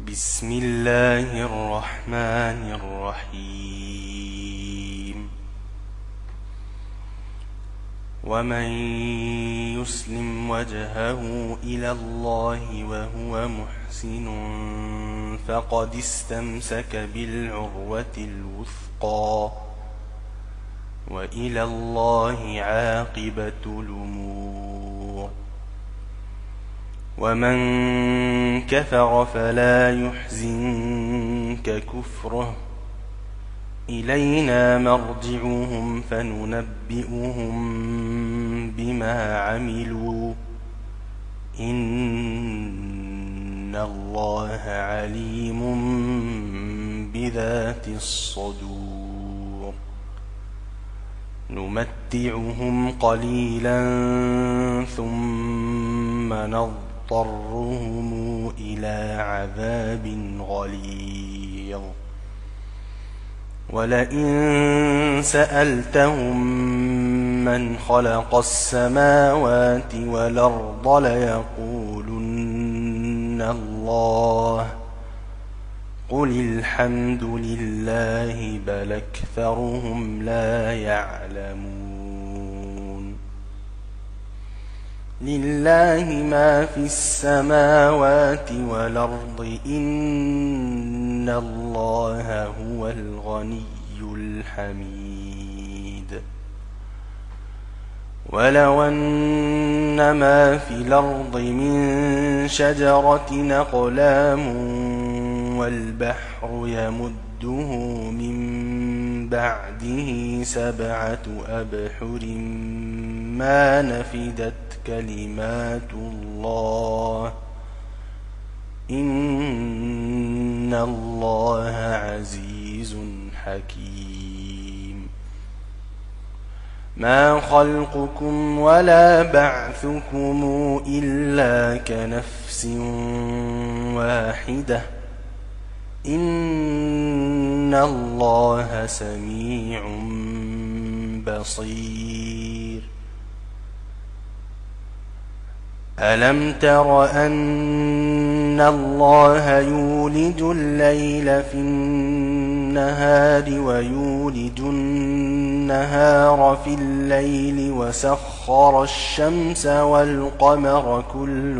بسم الله الرحمن الرحيم ومن يسلم وجهه إلى الله وهو محسن فقد استمسك بالعروة الوثقى وإلى الله عاقبة الأمور ومن كفر فلا يحزنك كفره إلينا مرجعهم فننبئهم بما عملوا إن الله عليم بذات الصدور نمتعهم قليلا ثم نضطرهم إلى عذاب غليظ ولئن سألتهم من خلق السماوات والأرض ليقولن الله قل الحمد لله بل أكثرهم لا يعلمون لله ما في السماوات والأرض إن الله هو الغني الحميد ولو أن ما في الأرض من شجرة أقلام والبحر يمده من بعده 7 أبحر ما نفدت كلمات الله إن الله عزيز حكيم ما خلقكم ولا بعثكم إلا كنفس واحدة إن الله سميع بصير ألم تر أن الله يولج الليل في النهار ويولج النهار في الليل وسخر الشمس والقمر كل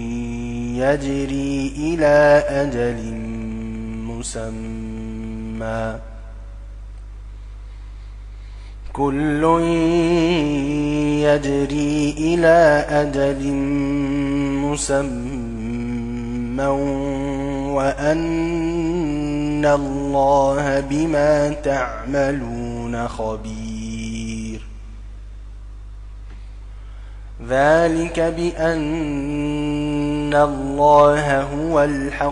يجري إلى أجل مسمى كل يجري إلى أجل مسمى وأن الله بما تعملون خبير ذلك بأن الله هو الحق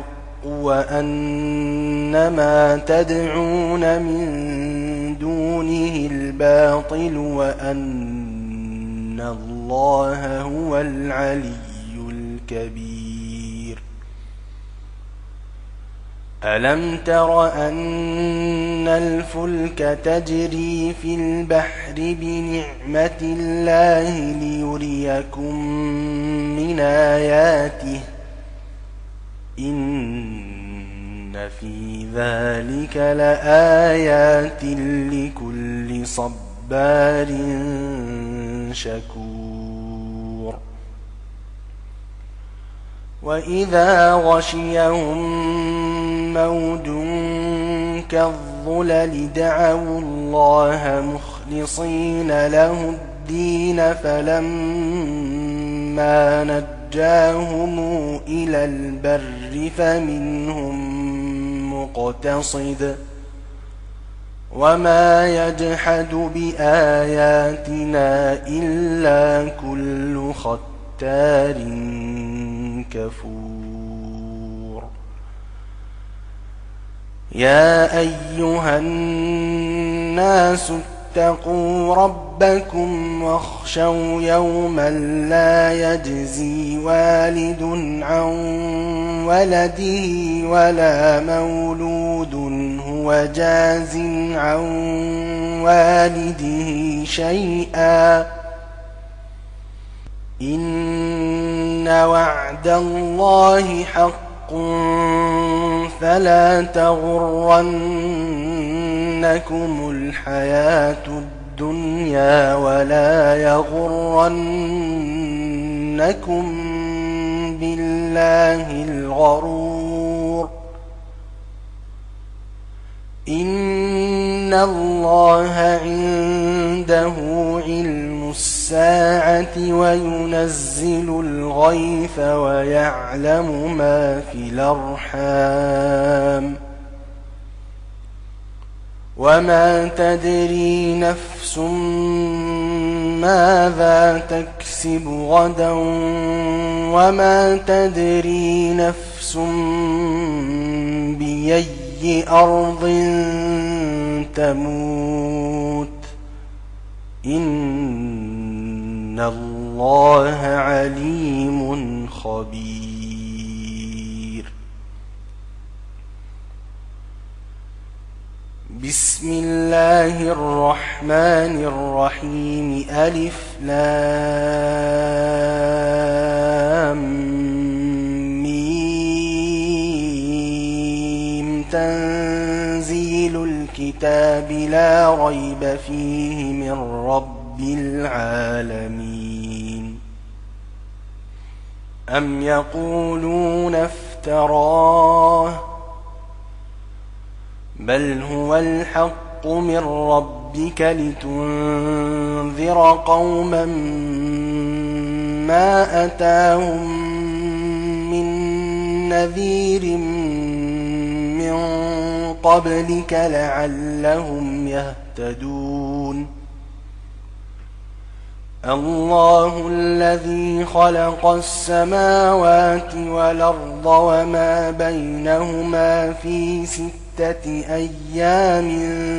وأن ما تدعون من دونه الباطل وأن الله هو العلي الكبير ألم تر أن الفلك تجري في البحر بنعمة الله ليريكم من آياته إن في ذلك لآيات لكل صبار شكور وإذا غشيهم موج كالظلل دعوا الله مخلصين له الدين فلما نجاهم إلى البر فمنهم مقتصد وما يجحد بآياتنا إلا كل ختار كفور يا أيها الناس اتقوا ربكم واخشوا يوما لا يجزي والد عن ولده ولا مولود هو جاز عن والده شيئا إن وعد الله حق فلا تغرنكم الحياة الدنيا ولا يغرنكم بالله الغرور إن الله عنده علم الساعة وينزل الغيث ويعلم ما في الأرحام وما تدري نفس ماذا تكسب غدا وما تدري نفس بأي أرض تموت إن الله عليم خبير بسم الله الرحمن الرحيم ألف لام ميم تنزيل الكتاب لا ريب فيه من رب العالمين أم يقولون افتراه بل هو الحق من ربك لتنذر قوما ما أتاهم من نذير من قبلك لعلهم يهتدون الله الذي خلق السماوات والأرض وما بينهما في 6 أيام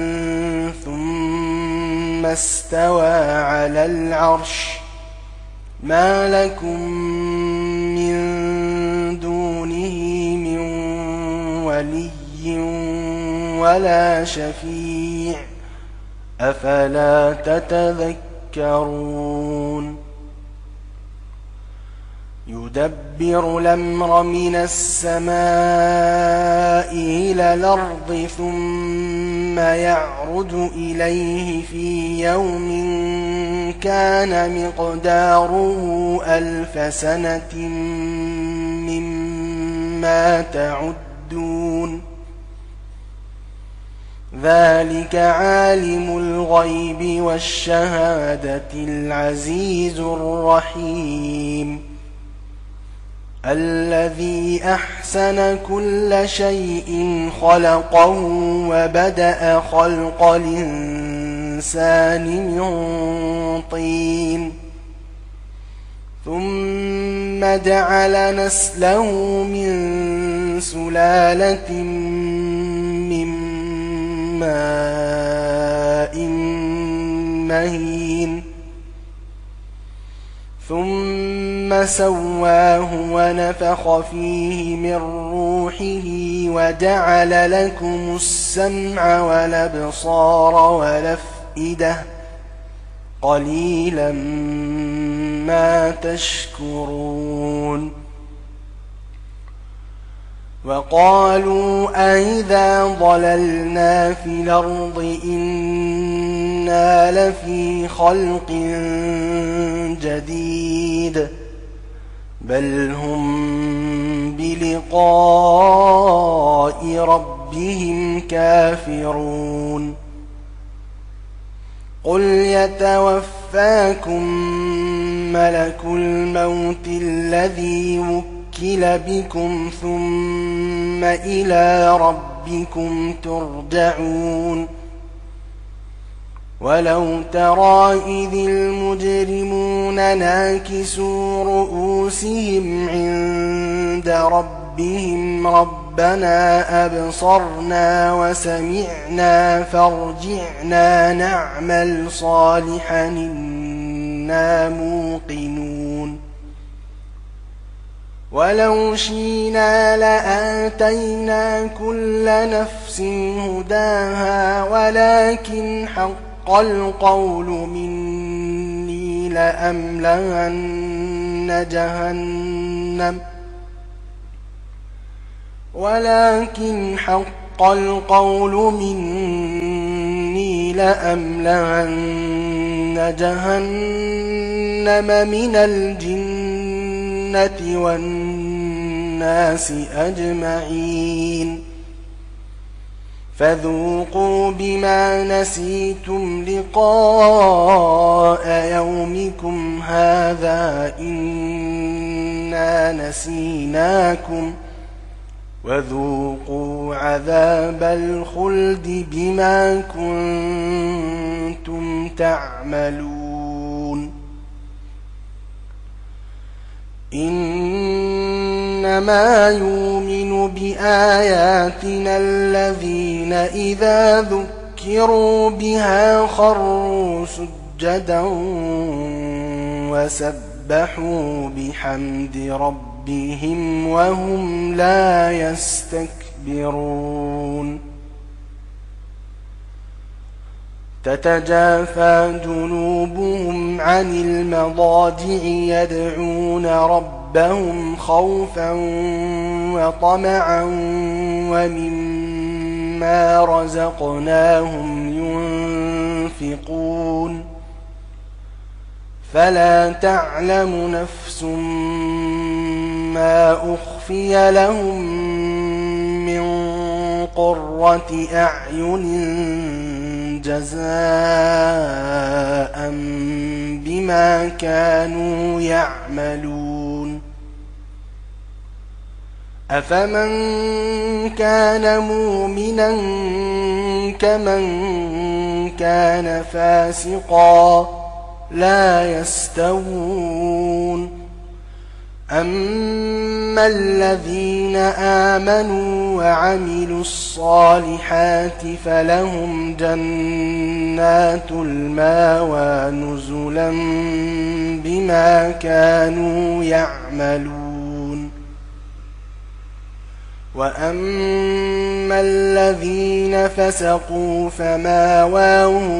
ثم استوى على العرش ما لكم من دونه من ولي ولا شفيع أفلا تتذكرون يدبر الأمر من السماء إلى الأرض ثم يعرج إليه في يوم كان مقداره 1000 سنة مما تعدون ذلك عالم الغيب والشهادة العزيز الرحيم الذي أحسن كل شيء خلقه وبدأ خلق الإنسان من طين ثم جعل نسله من سلالة من ماء مهين ثم سواه ونفخ فيه من روحه وجعل لكم السمع والأبصار والأفئدة قليلا ما تشكرون وقالوا أئذا ضللنا في الأرض إنا لفي خلق جديد بل هم بلقاء ربهم كافرون قل يتوفاكم ملك الموت الذي وكل بكم ثم إلى ربكم ترجعون ولو ترى إذ المجرمون ناكسوا رؤوسهم عند ربهم ربنا أبصرنا وسمعنا فارجعنا نعمل صالحا إنا موقنون ولو شئنا لآتينا كل نفس هداها ولكن حق القول مني ولكن حق القول مني لأملأن جهنم من الجنة والناس أجمعين فذوقوا بما نسيتم لقاء يومكم هذا إنا نسيناكم وذوقوا عذاب الخلد بما كنتم تعملون إنما يؤمن بآياتنا الذين إذا ذكروا بها خروا سجدا وسبحوا بحمد ربهم وهم لا يستكبرون تتجافى جنوبهم عن المضاجع يدعون ربهم خوفا وطمعا ومما رزقناهم ينفقون فلا تعلم نفس ما أخفي لهم من قرة أعين جزاء بما كانوا يعملون أفمن كان مؤمنا كمن كان فاسقا لا يستوون أما الذين آمنوا وعملوا الصالحات فلهم جنات المأوى نزلا بما كانوا يعملون وأما الذين فسقوا فمأواهم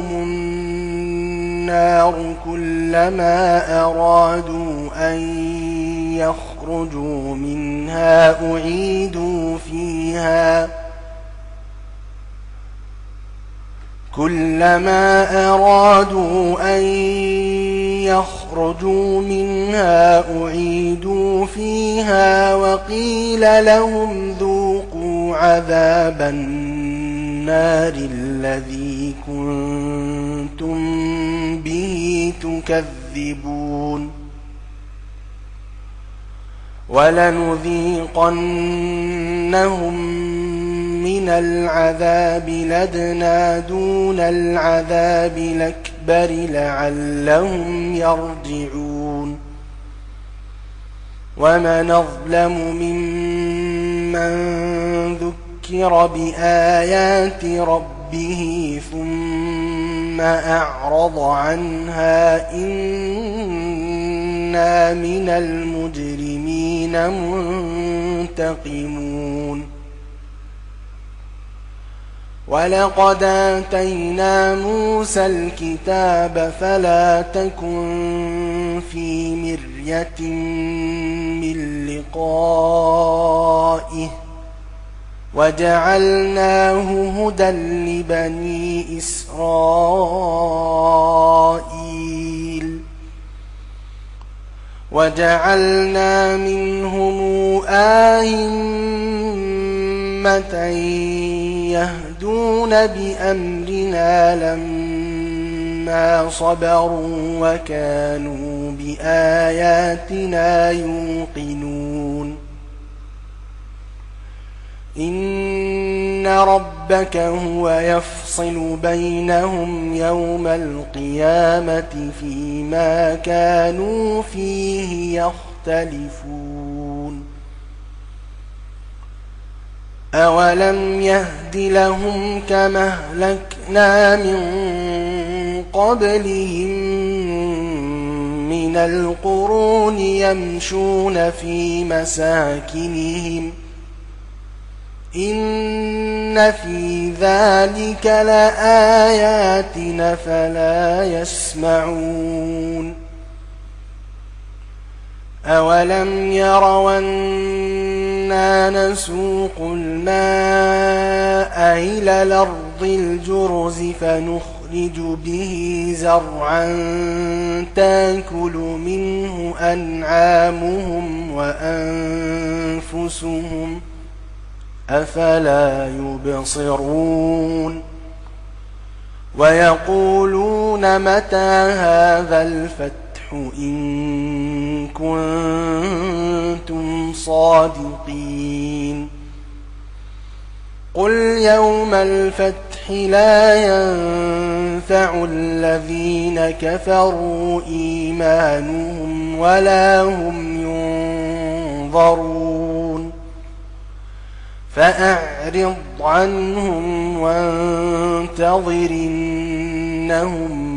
النار كلما أرادوا أن يخرجوا منها أعيدوا فيها كلما أرادوا أن يخرجوا منها أعيدوا فيها وقيل لهم ذوقوا عذاب النار الذي كنتم به تكذبون ولنذيقنهم من العذاب الأدنى دون العذاب الأكبر لعلهم يرجعون ومن أظلم ممن ذكر بآيات ربه ثم أعرض عنها إنا من المجرمين منتقمون ولقد آتينا موسى الكتاب فلا تكن في مرية من لقائه وجعلناه هدى لبني إسرائيل وجعلنا منهم أئمة يهدون بأمرنا لما صبروا وكانوا بآياتنا يوقنون إن ربك هو يفصل بينهم يوم القيامة فيما كانوا فيه يختلفون أولم يهد لهم كما أهلكنا من قبلهم من القرون يمشون في مساكنهم إن في ذلك لآيات فلا يسمعون أولم يروا إنا نسوق الماء إلى الأرض الجرز فنخرج به زرعا تاكل منه أنعامهم وأنفسهم أفلا يبصرون ويقولون متى هذا الفتح إن كنتم صادقين قل يوم الفتح لا ينفع الذين كفروا إيمانهم ولا هم ينظرون فأعرض عنهم وانتظر إنهم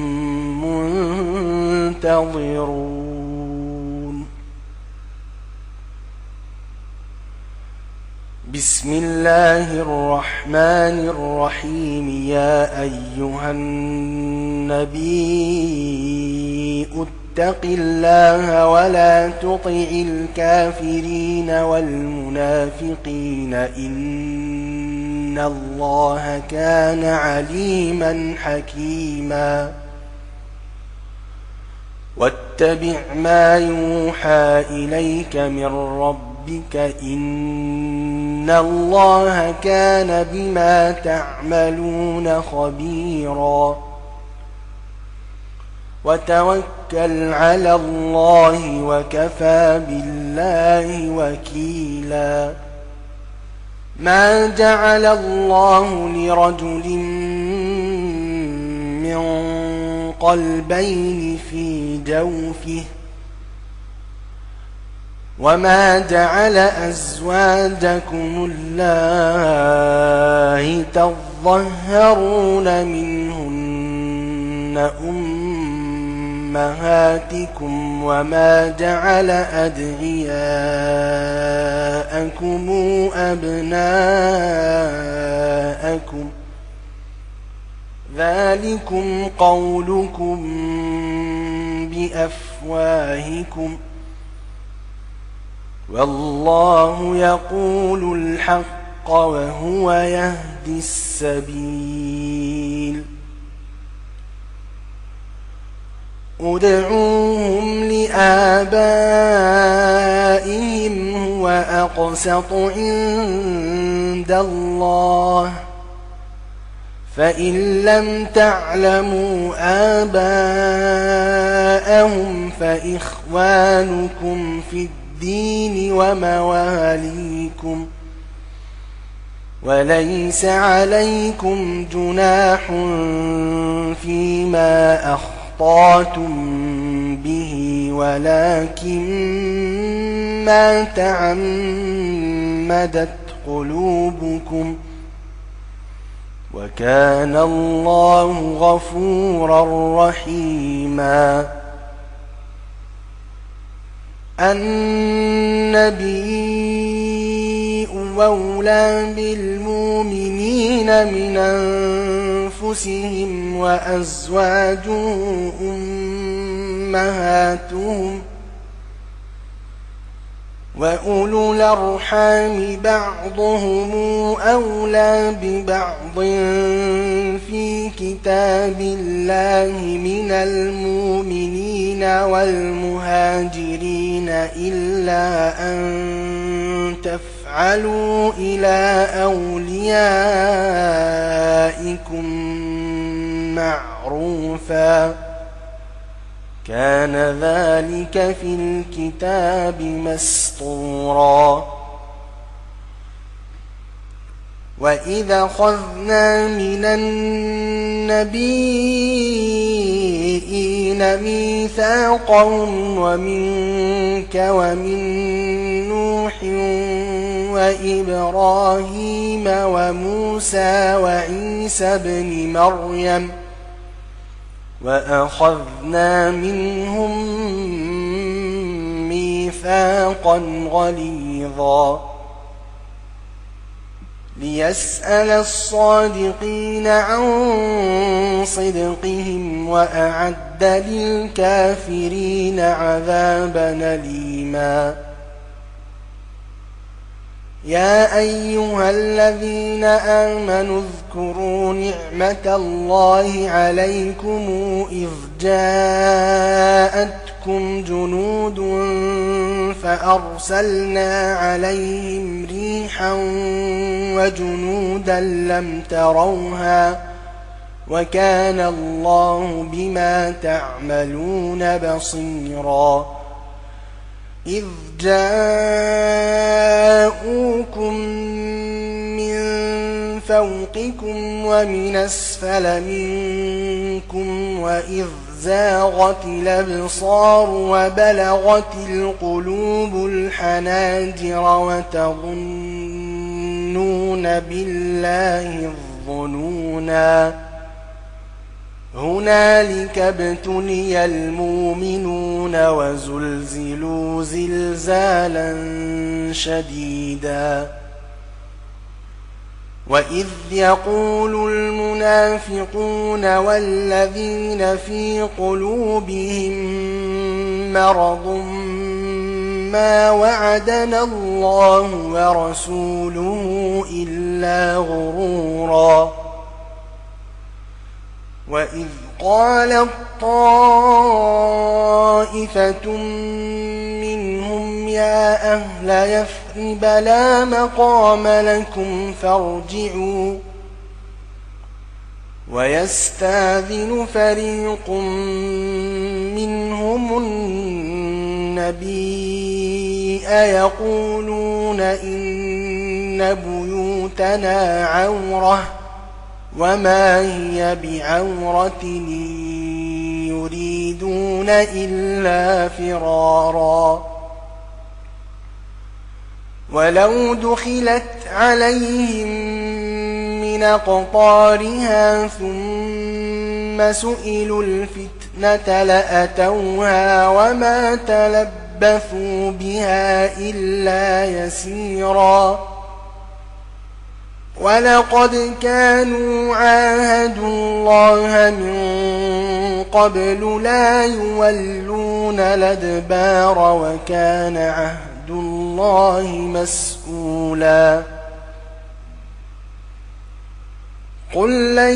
منتظرون بسم الله الرحمن الرحيم يا أيها النبي اتق الله ولا تطع الكافرين والمنافقين إن الله كان عليما حكيما واتبع ما يوحى إليك من ربك إن الله كان بما تعملون خبيرا وتوكل على الله وكفى بالله وكيلا ما جعل الله لرجل من قلبين في جوفه وما جعل أزواجكم اللائي تظهرون منهن أمهاتكم وما جعل أدعياءكم أبناءكم ذلكم قولكم بأفواهكم والله يقول الحق وهو يهدي السبيل ادعوهم لآبائهم هو أقسط عند الله فإن لم تعلموا آباءهم فإخوانكم في الدين ومواليكم وليس عليكم جناح فيما أخطأتم به ولكن ما تعمدت قلوبكم وكان الله غفورا رحيما النبي أولى بالمؤمنين من أنفسهم وأزواجه أمهاتهم وأولو الأرحام بعضهم أولى ببعض في كتاب الله من المؤمنين والمهاجرين إلا أن تفعلوا إلى أوليائكم معروفا كان ذلك في الكتاب مسطورا وإذا أخذنا من النبيين ميثاقهم ومنك ومن نوح وإبراهيم وموسى وعيسى ابن مريم وأخذنا منهم ميثاقا غليظا ليسأل الصادقين عن صدقهم وأعد للكافرين عذابا أليما يا أيها الذين آمنوا اذكروا نعمة الله عليكم إذ جاءتكم جنود فأرسلنا عليهم ريحا وجنودا لم تروها وكان الله بما تعملون بصيرا إذ جاءوكم من فوقكم ومن أسفل منكم وإذ زاغت الأبصار وبلغت القلوب الحناجر وتظنون بالله الظنونا هنالك ابتلي المؤمنون وزلزلوا زلزالا شديدا وإذ يقول المنافقون والذين في قلوبهم مرض ما وعدنا الله ورسوله إلا غرورا وإذ قالت طائفة منهم يا أهل يثرب لا مقام لكم فارجعوا ويستأذن فريق منهم النبي يقولون إن بيوتنا عورة وما هي بعورة يريدون إلا فرارا ولو دخلت عليهم من أقطارها ثم سئلوا الفتنة لأتوها وما تلبثوا بها إلا يسيرا ولقد كانوا عاهدوا الله من قبل لا يولون الأدبار وكان عهد الله مسؤولا قل لن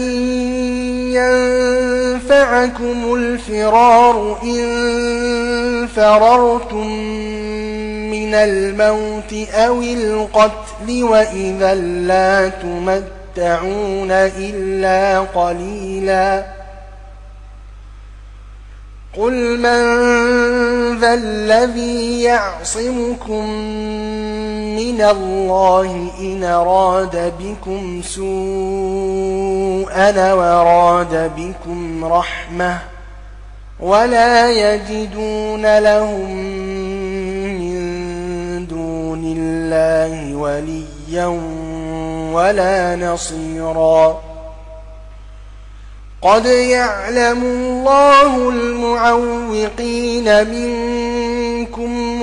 ينفعكم الفرار إن فررتم من الموت أو القتل وإذا لا تمتعون إلا قليلا قل من ذا الذي يعصمكم من الله إن أراد بكم سوءا وراد بكم رحمة ولا يجدون لهم من دون الله وليا ولا نصيرا قد يعلم الله المعوقين منكم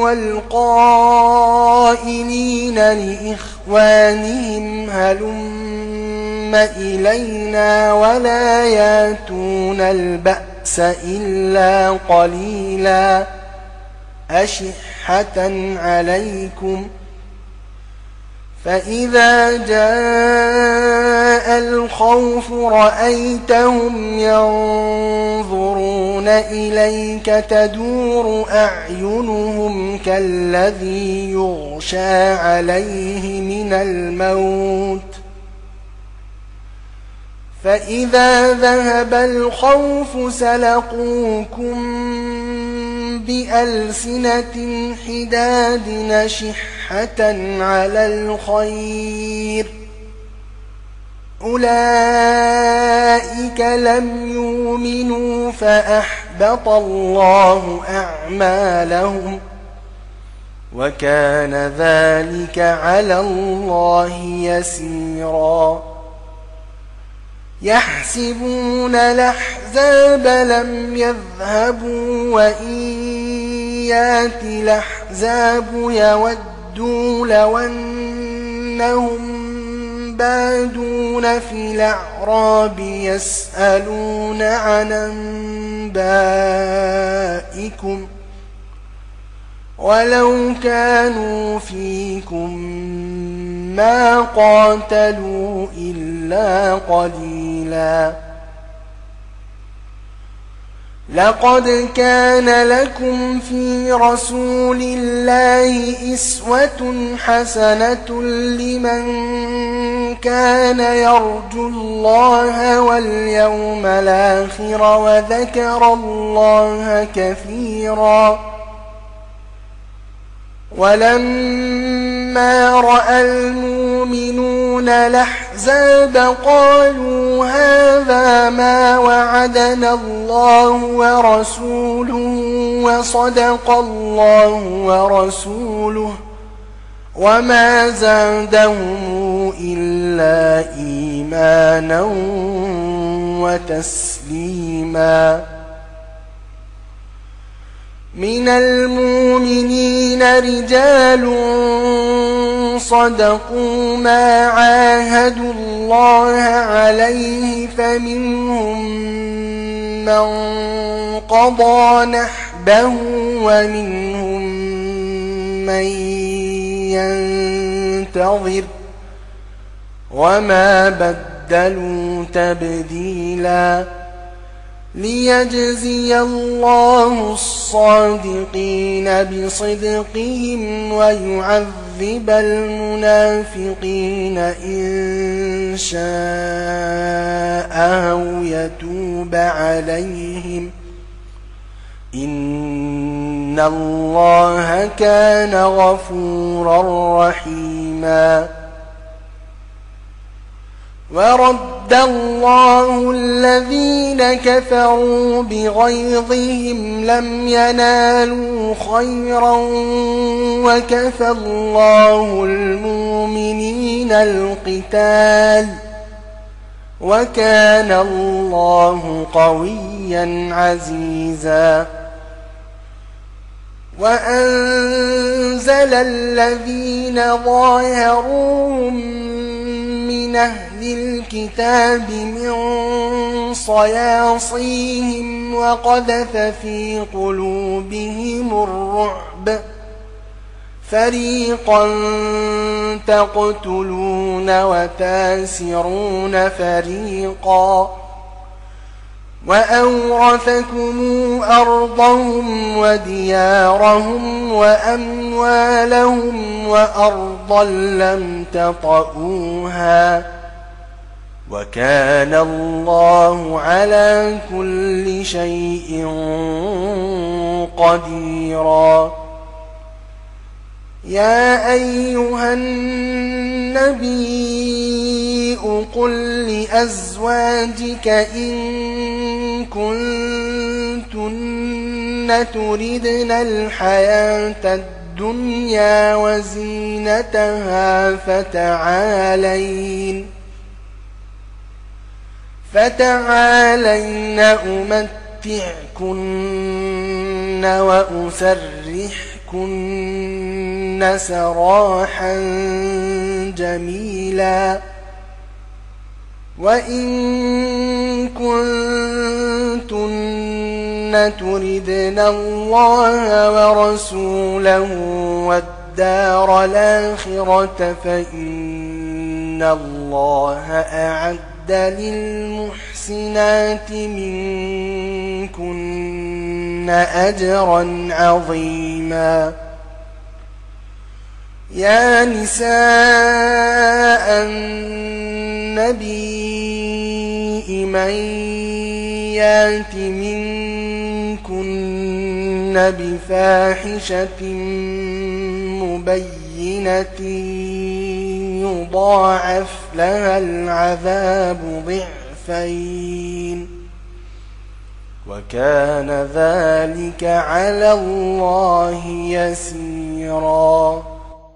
والقائلين لإخوانهم هلم إلينا ولا ياتون البأس إلا قليلا أشحة عليكم فإذا جاء الخوف رأيتهم ينظرون إليك تدور أعينهم كالذي يغشى عليه من الموت فإذا ذهب الخوف سلقوكم بألسنة حداد نشحة على الخير أولئك لم يؤمنوا فأحبط الله أعمالهم وكان ذلك على الله يسيرا يحسبون الأحزاب لم يذهبوا وإن يأتِ الأحزاب يودوا لو أنهم بادون في الأعراب يسألون عن أنبائكم ولو كانوا فيكم ما قاتلوا إلا قليلا. لقد كان لكم في رسول الله أسوة حسنة لمن كان يرجو الله واليوم الآخر وذكر الله كثيرا. ولما رأى المؤمنون الأحزاب قالوا هذا ما وعدنا الله ورسوله وصدق الله ورسوله وما زادهم إلا إيمانا وتسليما. من المؤمنين رجال صدقوا ما عاهدوا الله عليه فمنهم من قضى نحبه ومنهم من ينتظر وما بدلوا تبديلا. ليجزي الله الصادقين بصدقهم ويعذب المنافقين إن شاء أو يتوب عليهم إن الله كان غفورا رحيما. ورد الله الذين كفروا بغيظهم لم ينالوا خيرا وكفى الله المؤمنين القتال وكان الله قويا عزيزا. وأنزل الذين ظاهروهم من أهل الكتاب من صياصيهم وقذف في قلوبهم الرعب فريقا تقتلون وتاسرون فريقا وأورثكم أرضهم وديارهم وأموالهم وأرضا لم تطئوها وكان الله على كل شيء قديرا. يا أيها النبي قل لأزواجك إن كنتن تردن الحياة الدنيا وزينتها فتعالين أمتعكن وأسرحكن سراحا جميلا. وإن كنتن تردن الله ورسوله والدار الآخرة فإن الله أعد للمحسنات منكن أجرا عظيما. يا نساء النبي من يات منكن بفاحشة مبينة يضاعف لها العذاب ضعفين وكان ذلك على الله يسيرا.